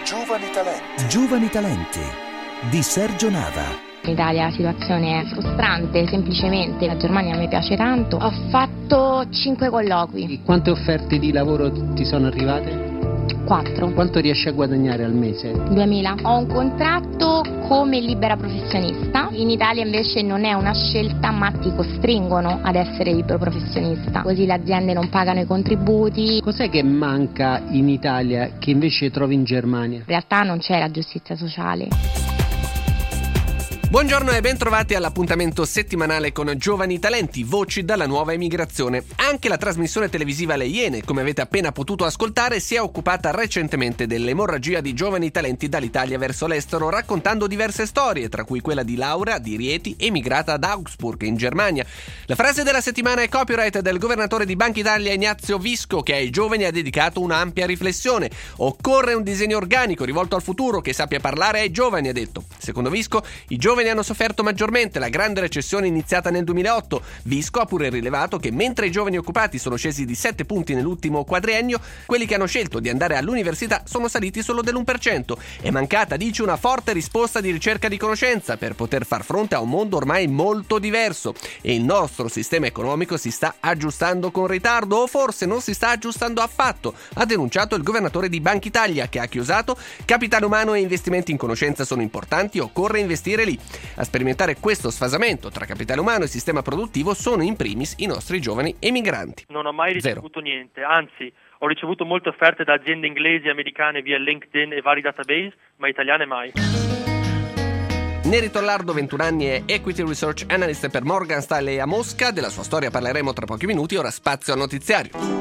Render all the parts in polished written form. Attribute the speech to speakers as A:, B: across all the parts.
A: Giovani Talenti.
B: Giovani Talenti di Sergio Nava.
C: In Italia la situazione è frustrante, semplicemente la Germania mi piace tanto. Ho fatto 5 colloqui.
D: Quante offerte di lavoro ti sono arrivate?
C: 4.
D: Quanto riesci a guadagnare al mese?
C: 2000. Ho un contratto come libera professionista. In Italia invece non è una scelta, ma ti costringono ad essere libero professionista. Così le aziende non pagano i contributi.
D: Cos'è che manca in Italia che invece trovi in Germania?
C: In realtà non c'è la giustizia sociale.
E: Buongiorno e bentrovati all'appuntamento settimanale con Giovani Talenti, voci dalla nuova emigrazione. Anche la trasmissione televisiva Le Iene, come avete appena potuto ascoltare, si è occupata recentemente dell'emorragia di giovani talenti dall'Italia verso l'estero, raccontando diverse storie, tra cui quella di Laura di Rieti, emigrata ad Augsburg, in Germania. La frase della settimana è copyright del governatore di Banca Italia Ignazio Visco, che ai giovani ha dedicato un'ampia riflessione. Occorre un disegno organico rivolto al futuro che sappia parlare ai giovani, ha detto. Secondo Visco, i giovani hanno sofferto maggiormente la grande recessione iniziata nel 2008. Visco ha pure rilevato che mentre i giovani occupati sono scesi di 7 punti nell'ultimo quadriennio, quelli che hanno scelto di andare all'università sono saliti solo dell'1%. È mancata, dice, una forte risposta di ricerca di conoscenza per poter far fronte a un mondo ormai molto diverso, e il nostro sistema economico si sta aggiustando con ritardo, o forse non si sta aggiustando affatto, ha denunciato il governatore di Banca Italia, che ha chiusato: capitale umano e investimenti in conoscenza sono importanti, occorre investire lì. A sperimentare questo sfasamento tra capitale umano e sistema produttivo sono in primis i nostri giovani emigranti.
F: Non ho mai ricevuto niente, anzi ho ricevuto molte offerte da aziende inglesi e americane via LinkedIn e vari database, ma italiane mai.
E: Neri Tollardo, 21 anni, è Equity Research Analyst per Morgan Stanley a Mosca. Della sua storia parleremo tra pochi minuti, ora spazio al notiziario.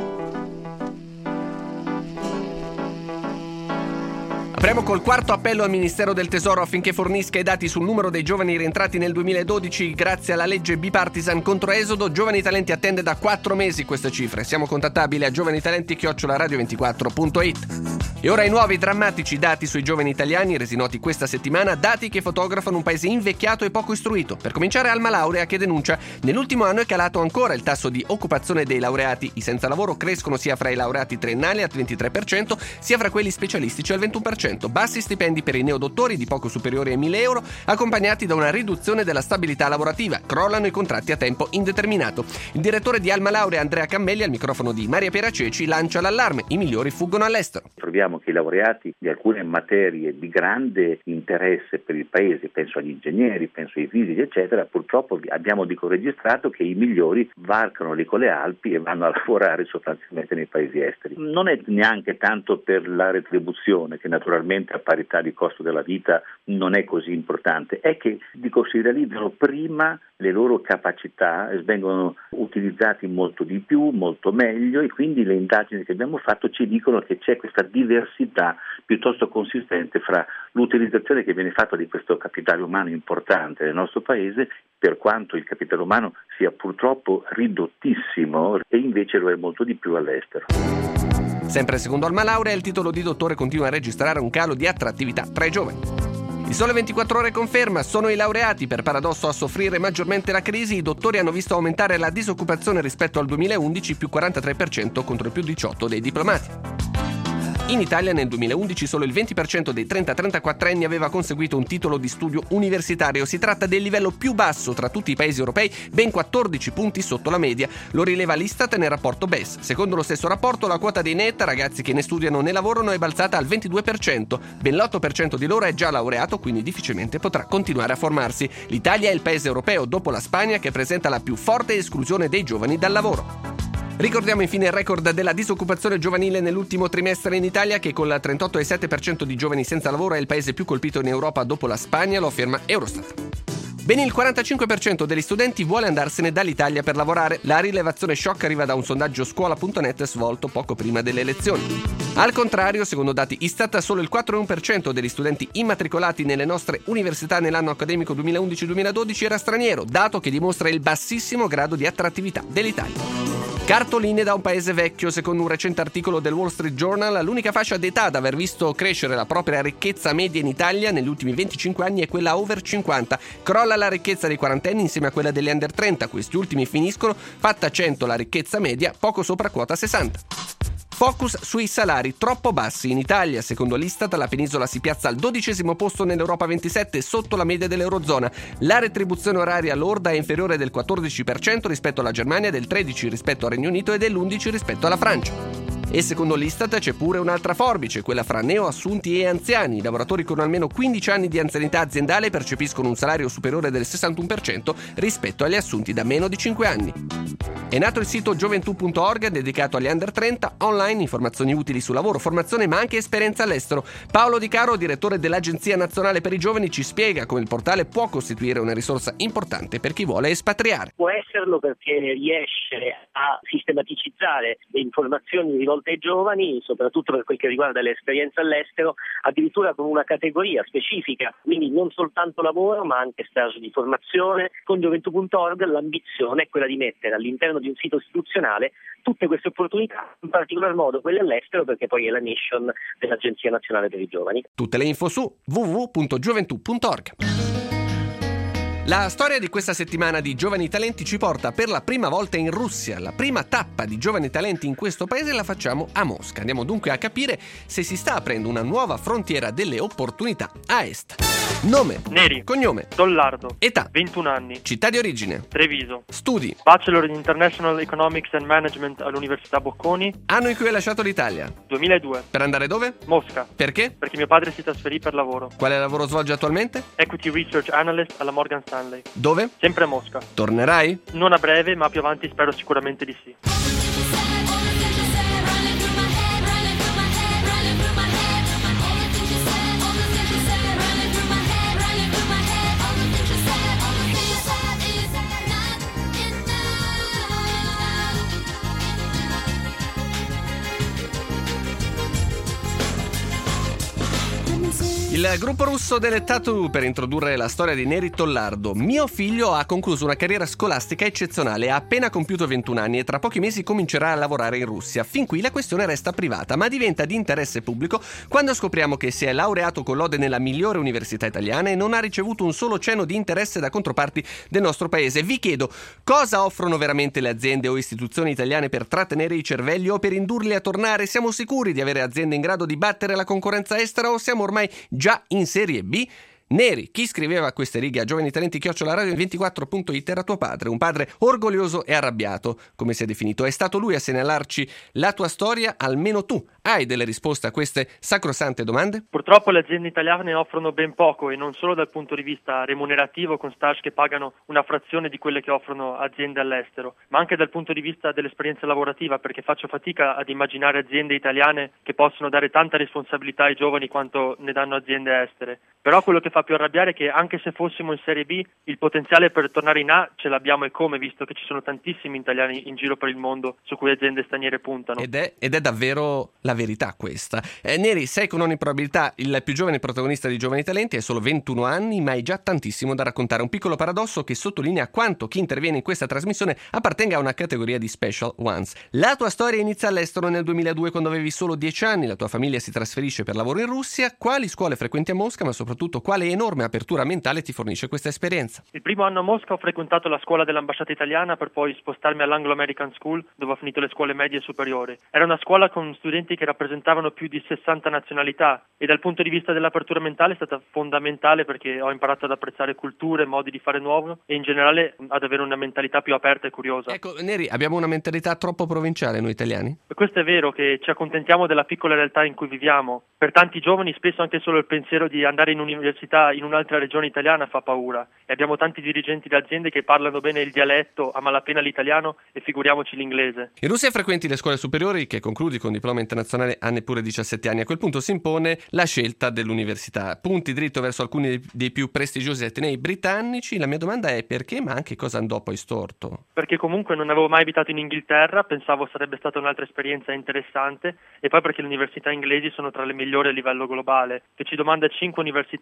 E: Apriamo col quarto appello al Ministero del Tesoro affinché fornisca i dati sul numero dei giovani rientrati nel 2012 grazie alla legge bipartisan contro Esodo. Giovani Talenti attende da 4 mesi queste cifre. Siamo contattabili a giovanitalenti@radio24.it. E ora i nuovi drammatici dati sui giovani italiani resi noti questa settimana, dati che fotografano un paese invecchiato e poco istruito. Per cominciare, Alma Laurea, che denuncia: nell'ultimo anno è calato ancora il tasso di occupazione dei laureati. I senza lavoro crescono sia fra i laureati triennali al 23%, sia fra quelli specialistici al 21%. Bassi stipendi per i neodottori di poco superiori ai 1.000 euro, accompagnati da una riduzione della stabilità lavorativa. Crollano i contratti a tempo indeterminato. Il direttore di Alma Laurea, Andrea Cammelli, al microfono di Maria Piera Ceci, lancia l'allarme: i migliori fuggono all'estero.
G: Troviamo che i laureati di alcune materie di grande interesse per il paese, penso agli ingegneri, penso ai fisici, eccetera, purtroppo abbiamo registrato che i migliori varcano lì con le Alpi e vanno a lavorare sostanzialmente nei paesi esteri. Non è neanche tanto per la retribuzione, che naturalmente a parità di costo della vita non è così importante, è che si realizzano prima le loro capacità e vengono utilizzati molto di più, molto meglio, e quindi le indagini che abbiamo fatto ci dicono che c'è questa diversità piuttosto consistente fra l'utilizzazione che viene fatta di questo capitale umano importante nel nostro paese, per quanto il capitale umano sia purtroppo ridottissimo, e invece lo è molto di più all'estero.
E: Sempre secondo Alma Laurea, il titolo di dottore continua a registrare un calo di attrattività tra i giovani. Il Sole 24 Ore conferma: sono i laureati per paradosso a soffrire maggiormente la crisi. I dottori hanno visto aumentare la disoccupazione rispetto al 2011, più 43% contro il più 18% dei diplomati. In Italia nel 2011 solo il 20% dei 30-34enni aveva conseguito un titolo di studio universitario. Si tratta del livello più basso tra tutti i paesi europei, ben 14 punti sotto la media. Lo rileva l'Istat nel rapporto BES. Secondo lo stesso rapporto, la quota dei net, ragazzi che né studiano né lavorano, è balzata al 22%. Ben l'8% di loro è già laureato, quindi difficilmente potrà continuare a formarsi. L'Italia è il paese europeo, dopo la Spagna, che presenta la più forte esclusione dei giovani dal lavoro. Ricordiamo infine il record della disoccupazione giovanile nell'ultimo trimestre in Italia, che con il 38,7% di giovani senza lavoro è il paese più colpito in Europa dopo la Spagna, lo afferma Eurostat. Ben il 45% degli studenti vuole andarsene dall'Italia per lavorare. La rilevazione shock arriva da un sondaggio scuola.net svolto poco prima delle elezioni. Al contrario, secondo dati Istat, solo il 4,1% degli studenti immatricolati nelle nostre università nell'anno accademico 2011-2012 era straniero, dato che dimostra il bassissimo grado di attrattività dell'Italia. Cartoline da un paese vecchio. Secondo un recente articolo del Wall Street Journal, l'unica fascia d'età ad aver visto crescere la propria ricchezza media in Italia negli ultimi 25 anni è quella over 50. Crolla la ricchezza dei quarantenni insieme a quella degli under 30. Questi ultimi finiscono, fatta 100 la ricchezza media, poco sopra quota 60. Focus sui salari troppo bassi in Italia. Secondo l'Istat la penisola si piazza al 12° posto nell'Europa 27, sotto la media dell'Eurozona. La retribuzione oraria lorda è inferiore del 14% rispetto alla Germania, del 13% rispetto al Regno Unito e dell'11% rispetto alla Francia. E secondo l'Istat c'è pure un'altra forbice, quella fra neoassunti e anziani. I lavoratori con almeno 15 anni di anzianità aziendale percepiscono un salario superiore del 61% rispetto agli assunti da meno di 5 anni. È nato il sito gioventù.org dedicato agli under 30, online informazioni utili su lavoro, formazione ma anche esperienza all'estero. Paolo Di Caro, direttore dell'Agenzia Nazionale per i Giovani, ci spiega come il portale può costituire una risorsa importante per chi vuole espatriare.
A: Può esserlo perché riesce a sistematicizzare le informazioni rivolte ai giovani, soprattutto per quel che riguarda l'esperienza all'estero, addirittura con una categoria specifica, quindi non soltanto lavoro ma anche stage di formazione. Con gioventù.org l'ambizione è quella di mettere all'interno di un sito istituzionale tutte queste opportunità, in particolar modo quelle all'estero, perché poi è la mission dell'Agenzia Nazionale per i Giovani.
E: Tutte le info su www.gioventù.org. La storia di questa settimana di Giovani Talenti ci porta per la prima volta in Russia. La prima tappa di Giovani Talenti in questo paese la facciamo a Mosca. Andiamo dunque a capire se si sta aprendo una nuova frontiera delle opportunità a est. Nome.
F: Neri.
E: Cognome.
F: Dollardo.
E: Età.
F: 21 anni.
E: Città di origine.
F: Treviso.
E: Studi.
F: Bachelor in International Economics and Management all'Università Bocconi.
E: Anno in cui hai lasciato l'Italia.
F: 2002.
E: Per andare dove?
F: Mosca.
E: Perché?
F: Perché mio padre si trasferì per lavoro.
E: Quale lavoro svolge attualmente?
F: Equity Research Analyst alla Morgan Stanley.
E: Dove?
F: Sempre a Mosca.
E: Tornerai?
F: Non a breve, ma più avanti spero sicuramente di sì.
E: Il gruppo russo delle Tattoo per introdurre la storia di Neri Tollardo. Mio figlio ha concluso una carriera scolastica eccezionale, ha appena compiuto 21 anni e tra pochi mesi comincerà a lavorare in Russia. Fin qui la questione resta privata, ma diventa di interesse pubblico quando scopriamo che si è laureato con lode nella migliore università italiana e non ha ricevuto un solo cenno di interesse da controparti del nostro paese. Vi chiedo, cosa offrono veramente le aziende o istituzioni italiane per trattenere i cervelli o per indurli a tornare? Siamo sicuri di avere aziende in grado di battere la concorrenza estera o siamo ormai già in Serie B? Neri, chi scriveva queste righe a giovanitalenti@radio24.it era tuo padre, un padre orgoglioso e arrabbiato, come si è definito. È stato lui a segnalarci la tua storia, almeno tu hai delle risposte a queste sacrosante domande?
F: Purtroppo le aziende italiane offrono ben poco, e non solo dal punto di vista remunerativo, con stage che pagano una frazione di quelle che offrono aziende all'estero, ma anche dal punto di vista dell'esperienza lavorativa, perché faccio fatica ad immaginare aziende italiane che possono dare tanta responsabilità ai giovani quanto ne danno aziende estere. Però quello che fa più arrabbiare è che anche se fossimo in Serie B, il potenziale per tornare in A ce l'abbiamo, e come, visto che ci sono tantissimi italiani in giro per il mondo su cui aziende straniere puntano.
E: Ed è davvero la verità questa. Neri, sei con ogni probabilità il più giovane protagonista di Giovani Talenti, hai solo 21 anni, ma hai già tantissimo da raccontare. Un piccolo paradosso che sottolinea quanto chi interviene in questa trasmissione appartenga a una categoria di special ones. La tua storia inizia all'estero nel 2002, quando avevi solo 10 anni, la tua famiglia si trasferisce per lavoro in Russia. Quali scuole frequenti a Mosca, ma soprattutto quale enorme apertura mentale ti fornisce questa esperienza?
F: Il primo anno a Mosca ho frequentato la scuola dell'ambasciata italiana per poi spostarmi all'Anglo-American School, dove ho finito le scuole medie e superiori. Era una scuola con studenti che rappresentavano più di 60 nazionalità, e dal punto di vista dell'apertura mentale è stata fondamentale, perché ho imparato ad apprezzare culture, modi di fare nuovo e in generale ad avere una mentalità più aperta e curiosa.
E: Ecco, Neri, abbiamo una mentalità troppo provinciale noi italiani?
F: E questo è vero, che ci accontentiamo della piccola realtà in cui viviamo. Per tanti giovani spesso anche solo il pensiero di andare in università in un'altra regione italiana fa paura, e abbiamo tanti dirigenti di aziende che parlano bene il dialetto, a malapena l'italiano, e figuriamoci l'inglese.
E: In Russia frequenti le scuole superiori che concludi con diploma internazionale a neppure 17 anni. A quel punto si impone la scelta dell'università. Punti dritto verso alcuni dei più prestigiosi atenei britannici. La mia domanda è perché, ma anche cosa andò poi storto?
F: Perché comunque non avevo mai abitato in Inghilterra, pensavo sarebbe stata un'altra esperienza interessante, e poi perché le università inglesi sono tra le migliori a livello globale. Feci domanda a 5 università,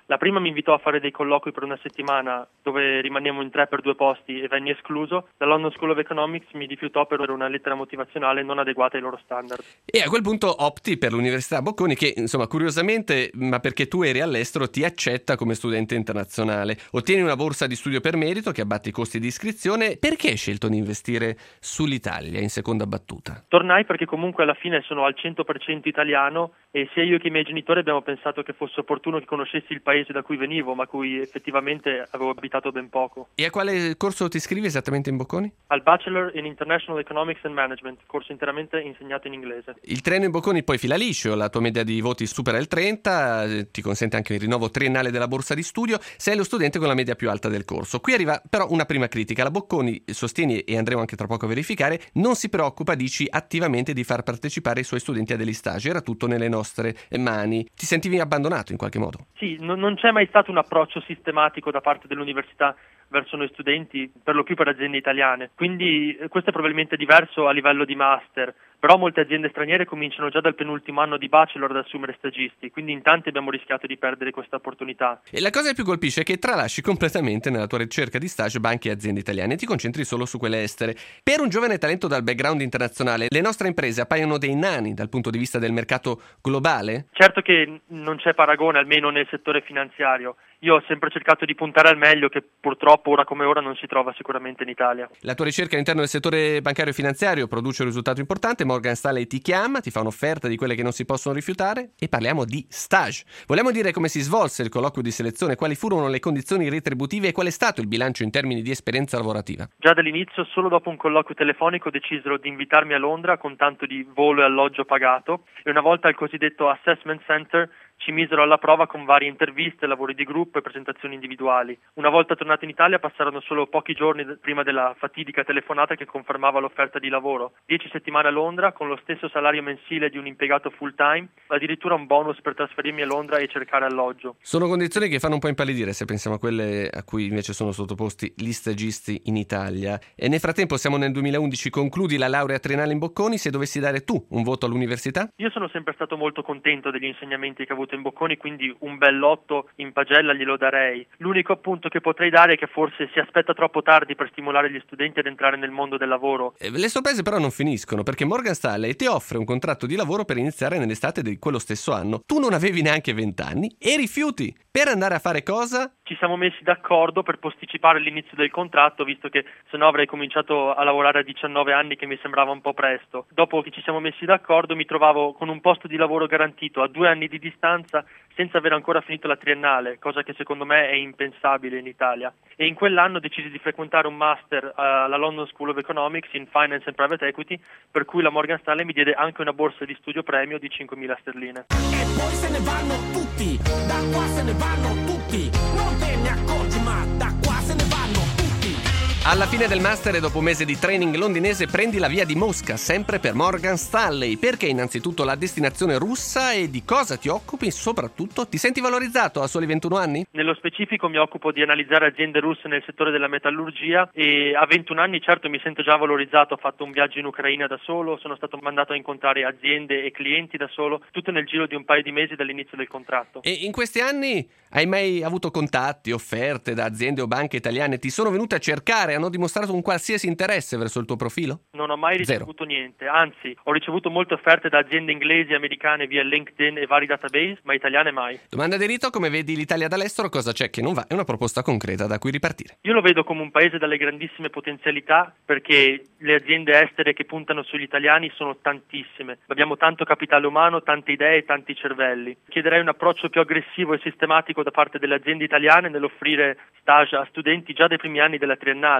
F: La prima mi invitò a fare dei colloqui per una settimana dove rimanemmo in 3 per 2 posti e venni escluso. La London School of Economics mi rifiutò per una lettera motivazionale non adeguata ai loro standard.
E: E a quel punto opti per l'Università Bocconi che, insomma, curiosamente, ma perché tu eri all'estero, ti accetta come studente internazionale. Ottieni una borsa di studio per merito che abbatte i costi di iscrizione. Perché hai scelto di investire sull'Italia in seconda battuta?
F: Tornai perché comunque alla fine sono al 100% italiano e sia io che i miei genitori abbiamo pensato che fosse opportuno che conoscessi il paese da cui venivo, ma cui effettivamente avevo abitato ben poco.
E: E a quale corso ti iscrivi esattamente in Bocconi?
F: Al Bachelor in International Economics and Management, corso interamente insegnato in inglese.
E: Il treno in Bocconi poi fila liscio, la tua media di voti supera il 30, ti consente anche il rinnovo triennale della borsa di studio, sei lo studente con la media più alta del corso. Qui arriva però una prima critica. La Bocconi sostiene, e andremo anche tra poco a verificare, non si preoccupa, dici, attivamente di far partecipare i suoi studenti a degli stage, era tutto nelle nostre mani. Ti sentivi abbandonato in qualche modo?
F: Sì, non c'è mai stato un approccio sistematico da parte dell'università verso noi studenti, per lo più per aziende italiane. Quindi questo è probabilmente diverso a livello di master, però molte aziende straniere cominciano già dal penultimo anno di bachelor ad assumere stagisti, quindi in tanti abbiamo rischiato di perdere questa opportunità.
E: E la cosa che più colpisce è che tralasci completamente nella tua ricerca di stage banche e aziende italiane e ti concentri solo su quelle estere. Per un giovane talento dal background internazionale, le nostre imprese appaiono dei nani dal punto di vista del mercato globale?
F: Certo che non c'è paragone, almeno nel settore finanziario. Io ho sempre cercato di puntare al meglio, che purtroppo ora come ora non si trova sicuramente in Italia.
E: La tua ricerca all'interno del settore bancario e finanziario produce un risultato importante. Morgan Stanley ti chiama, ti fa un'offerta di quelle che non si possono rifiutare e parliamo di stage. Vogliamo dire come si svolse il colloquio di selezione, quali furono le condizioni retributive e qual è stato il bilancio in termini di esperienza lavorativa?
F: Già dall'inizio, solo dopo un colloquio telefonico, decisero di invitarmi a Londra con tanto di volo e alloggio pagato e una volta al cosiddetto Assessment Center ci misero alla prova con varie interviste, lavori di gruppo e presentazioni individuali. Una volta tornato in Italia passarono solo pochi giorni prima della fatidica telefonata che confermava l'offerta di lavoro. 10 settimane a Londra con lo stesso salario mensile di un impiegato full time, addirittura un bonus per trasferirmi a Londra e cercare alloggio.
E: Sono condizioni che fanno un po' impallidire se pensiamo a quelle a cui invece sono sottoposti gli stagisti in Italia. E nel frattempo siamo nel 2011, concludi la laurea triennale in Bocconi. Se dovessi dare tu un voto all'università?
F: Io sono sempre stato molto contento degli insegnamenti che ho avuto in Bocconi, quindi un bell'otto in pagella glielo darei. L'unico appunto che potrei dare è che forse si aspetta troppo tardi per stimolare gli studenti ad entrare nel mondo del lavoro.
E: Le sorprese però non finiscono, perché Morgan Stanley ti offre un contratto di lavoro per iniziare nell'estate di quello stesso anno. Tu non avevi neanche 20 anni e rifiuti. Per andare a fare cosa?
F: Ci siamo messi d'accordo per posticipare l'inizio del contratto, visto che sennò avrei cominciato a lavorare a 19 anni, che mi sembrava un po' presto. Dopo che ci siamo messi d'accordo mi trovavo con un posto di lavoro garantito a 2 anni di distanza, senza aver ancora finito la triennale, cosa che secondo me è impensabile in Italia. E in quell'anno decisi di frequentare un master alla London School of Economics in Finance and Private Equity, per cui la Morgan Stanley mi diede anche una borsa di studio premio di 5.000 sterline.
H: E poi se ne vanno tutti, da qua se ne vanno tutti, non te ne accorgi ma da qua se ne vanno tutti.
E: Alla fine del master e dopo un mese di training londinese prendi la via di Mosca, sempre per Morgan Stanley. Perché innanzitutto la destinazione russa e di cosa ti occupi? Soprattutto ti senti valorizzato a soli 21 anni?
F: Nello specifico mi occupo di analizzare aziende russe nel settore della metallurgia e a 21 anni certo mi sento già valorizzato. Ho fatto un viaggio in Ucraina da solo, sono stato mandato a incontrare aziende e clienti da solo, tutto nel giro di un paio di mesi dall'inizio del contratto.
E: E in questi anni hai mai avuto contatti, offerte da aziende o banche italiane? Ti sono venute a cercare? Hanno dimostrato un qualsiasi interesse verso il tuo profilo?
F: Non ho mai ricevuto niente, anzi ho ricevuto molte offerte da aziende inglesi e americane via LinkedIn e vari database, ma italiane mai.
E: Domanda di rito: come vedi l'Italia dall'estero? Cosa c'è che non va? È una proposta concreta da cui ripartire.
F: Io lo vedo come un paese dalle grandissime potenzialità, perché le aziende estere che puntano sugli italiani sono tantissime. Abbiamo tanto capitale umano, tante idee e tanti cervelli. Chiederei un approccio più aggressivo e sistematico da parte delle aziende italiane nell'offrire stage a studenti già dai primi anni della triennale.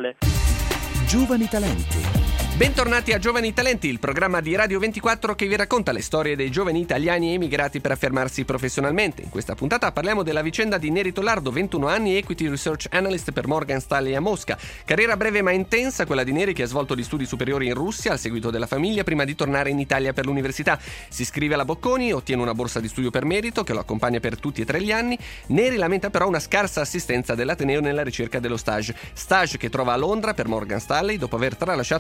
B: Giovani talenti.
E: Bentornati a Giovani Talenti, il programma di Radio 24 che vi racconta le storie dei giovani italiani emigrati per affermarsi professionalmente. In questa puntata parliamo della vicenda di Neri Tollardo, 21 anni, Equity Research Analyst per Morgan Stanley a Mosca. Carriera breve ma intensa, quella di Neri, che ha svolto gli studi superiori in Russia al seguito della famiglia prima di tornare in Italia per l'università. Si iscrive alla Bocconi, ottiene una borsa di studio per merito che lo accompagna per tutti e 3 gli anni. Neri lamenta però una scarsa assistenza dell'Ateneo nella ricerca dello stage che trova a Londra per Morgan Stanley dopo aver tralasciato banche e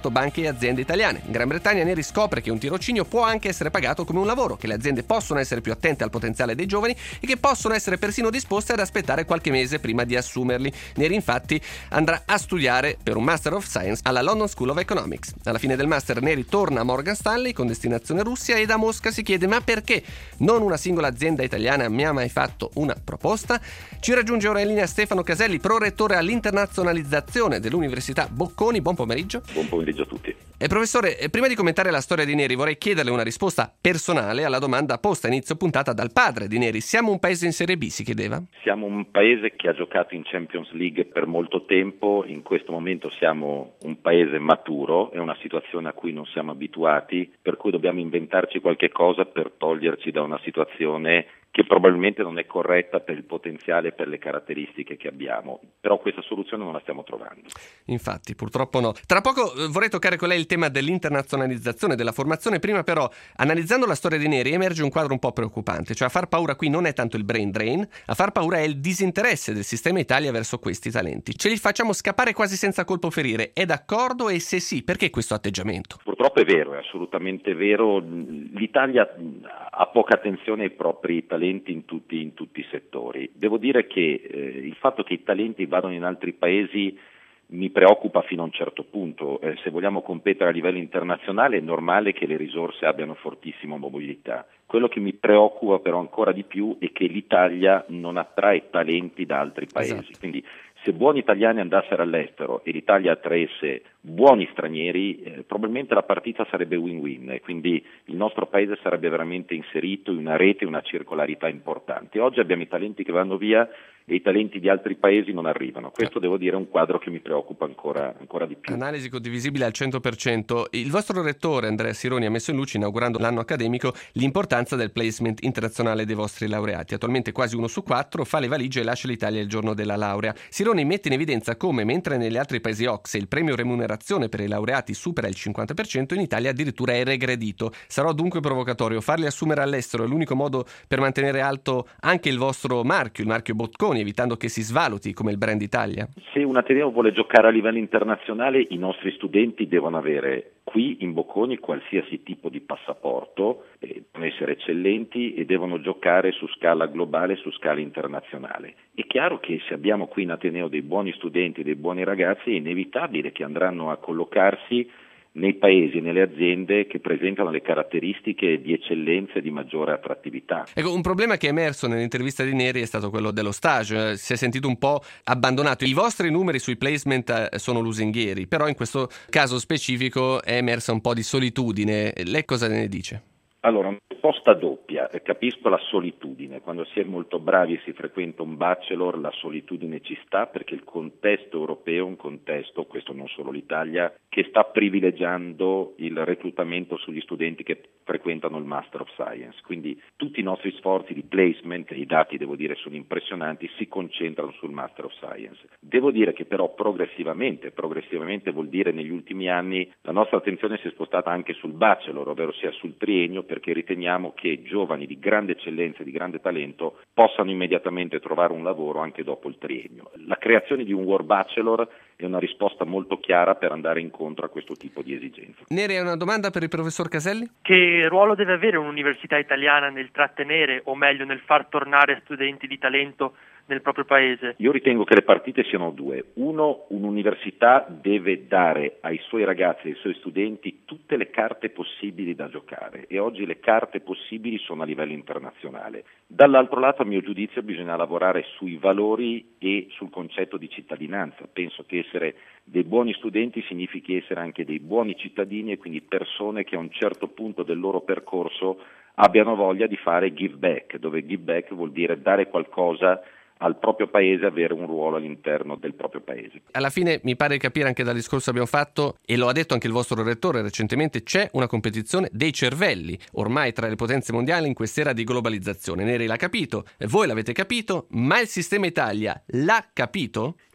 E: aziende italiane. In Gran Bretagna Neri scopre che un tirocinio può anche essere pagato come un lavoro, che le aziende possono essere più attente al potenziale dei giovani e che possono essere persino disposte ad aspettare qualche mese prima di assumerli. Neri infatti andrà a studiare per un Master of Science alla London School of Economics. Alla fine del master Neri torna a Morgan Stanley con destinazione Russia e da Mosca si chiede: ma perché non una singola azienda italiana mi ha mai fatto una proposta? Ci raggiunge ora in linea Stefano Caselli, prorettore all'internazionalizzazione dell'Università Bocconi. Buon pomeriggio.
I: Buon pomeriggio a tutti.
E: Professore, prima di commentare la storia di Neri vorrei chiederle una risposta personale alla domanda posta a inizio puntata dal padre di Neri. Siamo un paese in Serie B, si chiedeva?
I: Siamo un paese che ha giocato in Champions League per molto tempo, in questo momento siamo un paese maturo, è una situazione a cui non siamo abituati, per cui dobbiamo inventarci qualche cosa per toglierci da una situazione che probabilmente non è corretta per il potenziale e per le caratteristiche che abbiamo, però questa soluzione non la stiamo trovando.
E: Infatti, purtroppo no. Tra poco vorrei toccare con lei il tema dell'internazionalizzazione della formazione, prima però, analizzando la storia di Neri, emerge un quadro un po' preoccupante, cioè a far paura qui non è tanto il brain drain, a far paura è il disinteresse del sistema Italia verso questi talenti. Ce li facciamo scappare quasi senza colpo ferire, è d'accordo? E se sì, perché questo atteggiamento?
I: Purtroppo è vero, è assolutamente vero, l'Italia ha poca attenzione ai propri talenti in tutti i settori. Devo dire che il fatto che i talenti vadano in altri paesi mi preoccupa fino a un certo punto. Se vogliamo competere a livello internazionale è normale che le risorse abbiano fortissima mobilità. Quello che mi preoccupa però ancora di più è che l'Italia non attrae talenti da altri paesi. Esatto. Quindi se buoni italiani andassero all'estero e l'Italia attraesse buoni stranieri, probabilmente la partita sarebbe win-win e quindi il nostro paese sarebbe veramente inserito in una rete, una circolarità importante. Oggi abbiamo i talenti che vanno via e i talenti di altri paesi non arrivano. Questo devo dire è un quadro che mi preoccupa ancora di più.
E: Analisi condivisibile al 100%. Il vostro rettore Andrea Sironi ha messo in luce, inaugurando l'anno accademico, l'importanza del placement internazionale dei vostri laureati. Attualmente quasi 1 su 4 fa le valigie e lascia l'Italia il giorno della laurea. Sironi mette in evidenza come, mentre negli altri paesi OCSE il premio remunerazione per i laureati supera il 50%, in Italia addirittura è regredito. Sarò dunque provocatorio: farli assumere all'estero è l'unico modo per mantenere alto anche il vostro marchio, il marchio Bocconi, evitando che si svaluti come il brand Italia?
I: Se un ateneo vuole giocare a livello internazionale, i nostri studenti devono avere qui in Bocconi qualsiasi tipo di passaporto, devono essere eccellenti e devono giocare su scala globale, su scala internazionale. È chiaro che se abbiamo qui in ateneo dei buoni studenti, dei buoni ragazzi, è inevitabile che andranno a collocarsi nei paesi e nelle aziende che presentano le caratteristiche di eccellenza e di maggiore attrattività.
E: Ecco, un problema che è emerso nell'intervista di Neri è stato quello dello stage. Si è sentito un po' abbandonato. I vostri numeri sui placement sono lusinghieri, però in questo caso specifico è emersa un po' di solitudine. Lei cosa ne dice?
I: Allora, una risposta doppia. Capisco la solitudine. Quando si è molto bravi e si frequenta un bachelor, la solitudine ci sta, perché il contesto europeo è un contesto, questo non solo l'Italia, che sta privilegiando il reclutamento sugli studenti che frequentano il Master of Science. Quindi tutti i nostri sforzi di placement, e i dati devo dire sono impressionanti, si concentrano sul Master of Science. Devo dire che però progressivamente vuol dire negli ultimi anni, la nostra attenzione si è spostata anche sul bachelor, ovvero sia sul triennio, perché riteniamo che giovani di grande eccellenza e di grande talento possano immediatamente trovare un lavoro anche dopo il triennio. La creazione di un World Bachelor è una risposta molto chiara per andare incontro a questo tipo di esigenze.
E: Neri, ha una domanda per il professor Caselli?
F: Che ruolo deve avere un'università italiana nel trattenere, o meglio nel far tornare studenti di talento nel proprio paese?
I: Io ritengo che le partite siano due. Uno, un'università deve dare ai suoi ragazzi e ai suoi studenti tutte le carte possibili da giocare, e oggi le carte possibili sono a livello internazionale. Dall'altro lato, a mio giudizio, bisogna lavorare sui valori e sul concetto di cittadinanza. Penso che essere dei buoni studenti significhi essere anche dei buoni cittadini, e quindi persone che a un certo punto del loro percorso abbiano voglia di fare give back, dove give back vuol dire dare qualcosa al proprio paese, avere un ruolo all'interno del proprio paese.
E: Alla fine mi pare di capire anche dal discorso che abbiamo fatto, e lo ha detto anche il vostro rettore recentemente, c'è una competizione dei cervelli ormai tra le potenze mondiali in quest'era di globalizzazione. Neri l'ha capito, voi l'avete capito, ma il sistema Italia l'ha capito?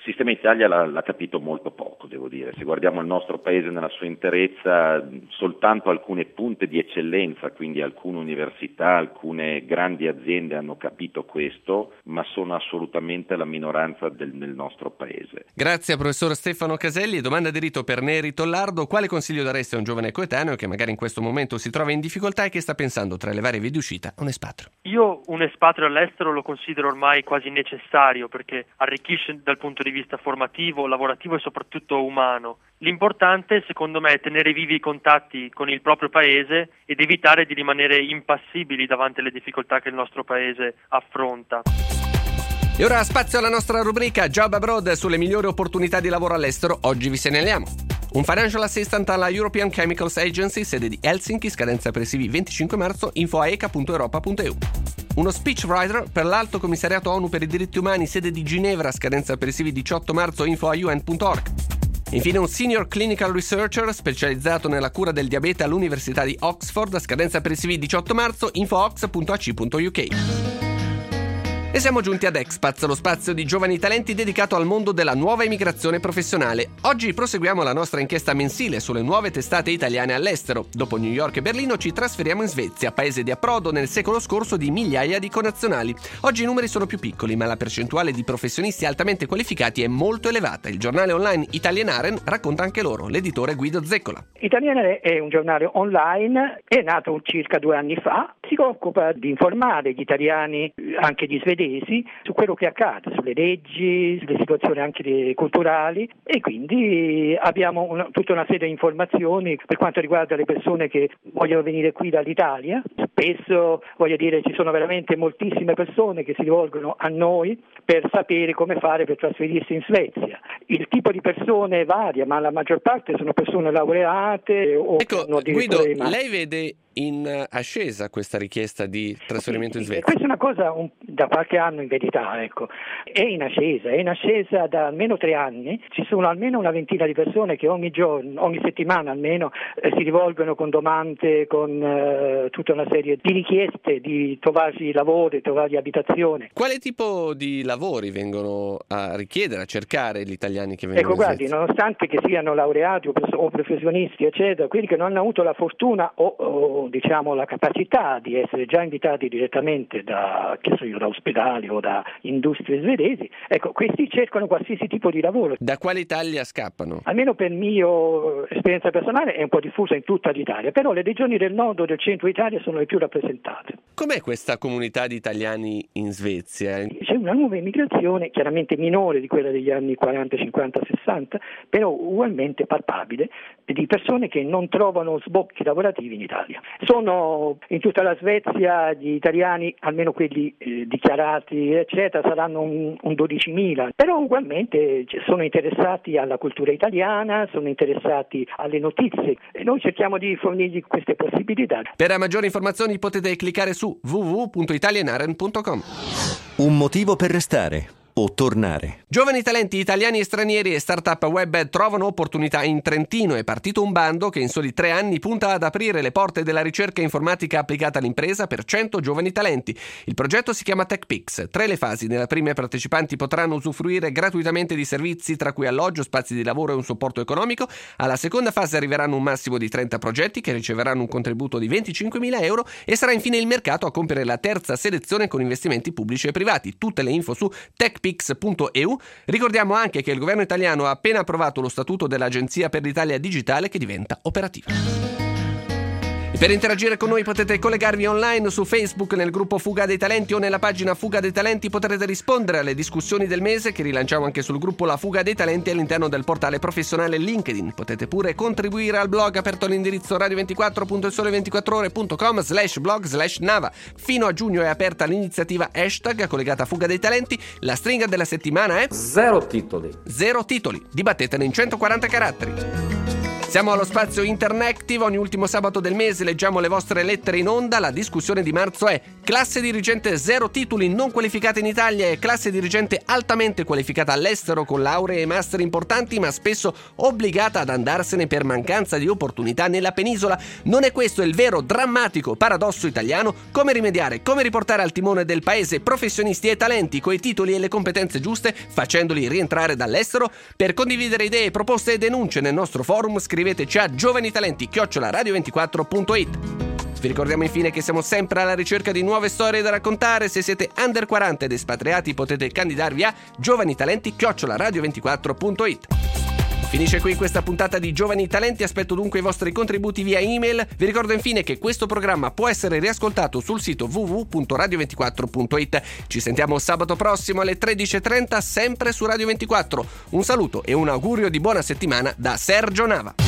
I: Il sistema Italia l'ha capito molto poco, devo dire. Se guardiamo il nostro paese nella sua interezza, soltanto alcune punte di eccellenza, quindi alcune università, alcune grandi aziende hanno capito questo, ma sono assolutamente la minoranza nel nostro paese.
E: Grazie a professor Stefano Caselli. Domanda di rito per Neri Tollardo: quale consiglio dareste a un giovane coetaneo che magari in questo momento si trova in difficoltà e che sta pensando tra le varie vie di uscita un espatrio?
F: Io un espatrio all'estero lo considero ormai quasi necessario, perché arricchisce dal punto di vista formativo, lavorativo e soprattutto umano. L'importante, secondo me, è tenere vivi i contatti con il proprio paese ed evitare di rimanere impassibili davanti alle difficoltà che il nostro paese affronta.
E: E ora spazio alla nostra rubrica Job Abroad sulle migliori opportunità di lavoro all'estero. Oggi vi segnaliamo un financial assistant alla European Chemicals Agency, sede di Helsinki, scadenza per CV 25 marzo, info a eca.europa.eu. Uno speechwriter per l'Alto Commissariato ONU per i diritti umani, sede di Ginevra, scadenza per CV 18 marzo, info a un.org. Infine un senior clinical researcher specializzato nella cura del diabete all'Università di Oxford, scadenza per CV 18 marzo, info ox.ac.uk. E siamo giunti ad Expats, lo spazio di giovani talenti dedicato al mondo della nuova immigrazione professionale. Oggi proseguiamo la nostra inchiesta mensile sulle nuove testate italiane all'estero. Dopo New York e Berlino ci trasferiamo in Svezia, paese di approdo nel secolo scorso di migliaia di connazionali. Oggi i numeri sono più piccoli, ma la percentuale di professionisti altamente qualificati è molto elevata. Il giornale online Italianaren racconta anche loro, l'editore Guido Zeccola.
J: Italianaren è un giornale online, è nato circa 2 anni fa, si occupa di informare gli italiani, anche gli svedesi, su quello che accade, sulle leggi, sulle situazioni anche culturali, e quindi abbiamo tutta una serie di informazioni per quanto riguarda le persone che vogliono venire qui dall'Italia. Spesso, ci sono veramente moltissime persone che si rivolgono a noi per sapere come fare per trasferirsi in Svezia. Il tipo di persone varia, ma la maggior parte sono persone laureate o
E: Guido, lei vede in ascesa questa richiesta di trasferimento in Svezia?
J: Questa è una cosa da qualche anno in verità, è in ascesa da almeno 3 anni. Ci sono almeno una ventina di persone che ogni giorno, ogni settimana almeno, si rivolgono con domande, con tutta una serie di richieste di trovarsi lavoro, di trovarsi abitazione.
E: Quale tipo di lavori vengono a richiedere, a cercare gli italiani che vengono in Svezia?
J: Guardi, nonostante che siano laureati o professionisti, eccetera, quelli che non hanno avuto la fortuna o la capacità di essere già invitati direttamente da ospedali o da industrie svedesi, questi cercano qualsiasi tipo di lavoro.
E: Da quale Italia scappano?
J: Almeno per mia esperienza personale è un po' diffusa in tutta l'Italia, però le regioni del nord o del centro Italia sono le più rappresentate.
E: Com'è questa comunità di italiani in Svezia?
J: C'è una nuova immigrazione, chiaramente minore di quella degli anni 40, 50, 60, però ugualmente palpabile, di persone che non trovano sbocchi lavorativi in Italia. Sono in tutta la Svezia gli italiani, almeno quelli dichiarati eccetera, saranno un 12.000, però ugualmente sono interessati alla cultura italiana, sono interessati alle notizie e noi cerchiamo di fornirgli queste possibilità.
E: Per maggiori informazioni potete cliccare su www.italianaren.com.
B: Un motivo per restare o tornare.
E: Giovani talenti italiani e stranieri e startup web trovano opportunità in Trentino. È partito un bando che in soli 3 anni punta ad aprire le porte della ricerca informatica applicata all'impresa per 100 giovani talenti. Il progetto si chiama TechPix. 3 le fasi. Nella prima i partecipanti potranno usufruire gratuitamente di servizi tra cui alloggio, spazi di lavoro e un supporto economico. Alla seconda fase arriveranno un massimo di 30 progetti che riceveranno un contributo di 25.000 euro e sarà infine il mercato a compiere la terza selezione con investimenti pubblici e privati. Tutte le info su techpix.eu. Ricordiamo anche che il governo italiano ha appena approvato lo statuto dell'Agenzia per l'Italia Digitale che diventa operativa. E per interagire con noi potete collegarvi online su Facebook nel gruppo Fuga dei Talenti o nella pagina Fuga dei Talenti. Potrete rispondere alle discussioni del mese che rilanciamo anche sul gruppo La Fuga dei Talenti all'interno del portale professionale LinkedIn. Potete pure contribuire al blog aperto all'indirizzo radio24.sole24ore.com/blog/Nava. Fino a giugno è aperta l'iniziativa hashtag collegata Fuga dei Talenti. La stringa della settimana è
K: 0 titoli.
E: 0 titoli. Dibattetene in 140 caratteri. Siamo allo spazio Interactive, ogni ultimo sabato del mese leggiamo le vostre lettere in onda. La discussione di marzo è: classe dirigente 0 titoli non qualificata in Italia e classe dirigente altamente qualificata all'estero con lauree e master importanti ma spesso obbligata ad andarsene per mancanza di opportunità nella penisola. Non è questo il vero drammatico paradosso italiano? Come rimediare, come riportare al timone del paese professionisti e talenti coi titoli e le competenze giuste facendoli rientrare dall'estero? Per condividere idee, proposte e denunce nel nostro forum scriveteci a giovanitalenti@radio24.it. Vi ricordiamo infine che siamo sempre alla ricerca di nuove storie da raccontare. Se siete under 40 ed espatriati potete candidarvi a giovanitalenti@radio24.it. Finisce qui questa puntata di Giovani Talenti, aspetto dunque i vostri contributi via email. Vi ricordo infine che questo programma può essere riascoltato sul sito www.radio24.it. Ci sentiamo sabato prossimo alle 13.30 sempre su Radio 24. Un saluto e un augurio di buona settimana da Sergio Nava.